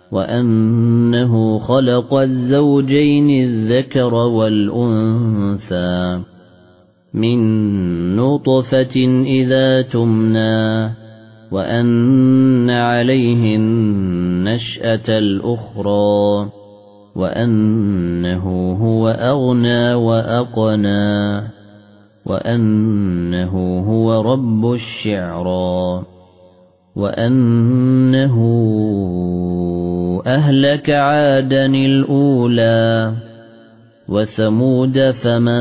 وأنه خلق الزوجين الذكر والأنثى من نطفة إذا تمنى وأن عليه النشأة الأخرى وأنه هو أغنى وأقنى وأنه هو رب الشعرى وأنه أهلك عادا الأولى وثمود فما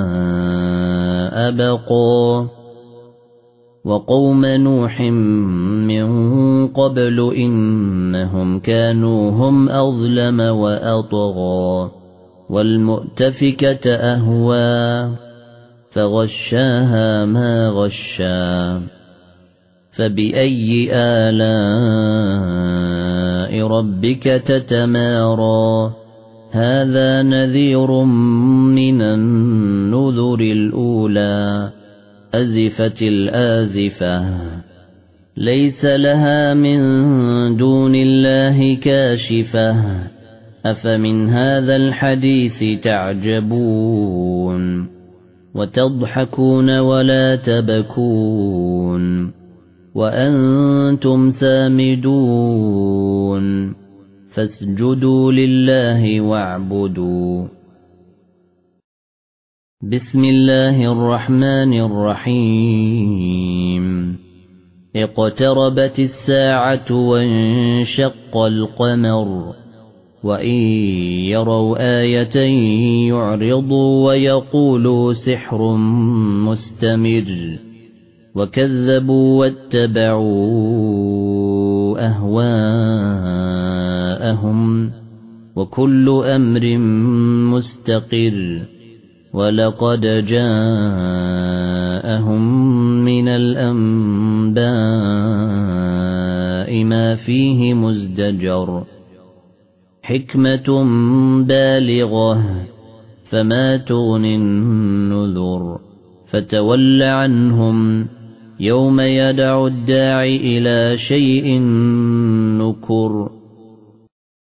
أبقى وقوم نوح من قبل إنهم كانوا هم أظلم وأطغى والمؤتفكة أهوى فغشاها ما غشا فبأي آلاء ربك تتمارى هذا نذير من النذر الأولى أزفت الآزفة ليس لها من دون الله كاشفة أفمن هذا الحديث تعجبون وتضحكون ولا تبكون وأنتم سامدون فاسجدوا لله واعبدوا بسم الله الرحمن الرحيم اقتربت الساعة وانشق القمر وإن يروا آية يعرضوا ويقولوا سحر مستمر وكذبوا واتبعوا أهواءهم وكل أمر مستقر ولقد جاءهم من الأنباء ما فيه مزدجر حكمة بالغة فما تغني النذر فتول عنهم يوم يدعو الداعي إلى شيء نكر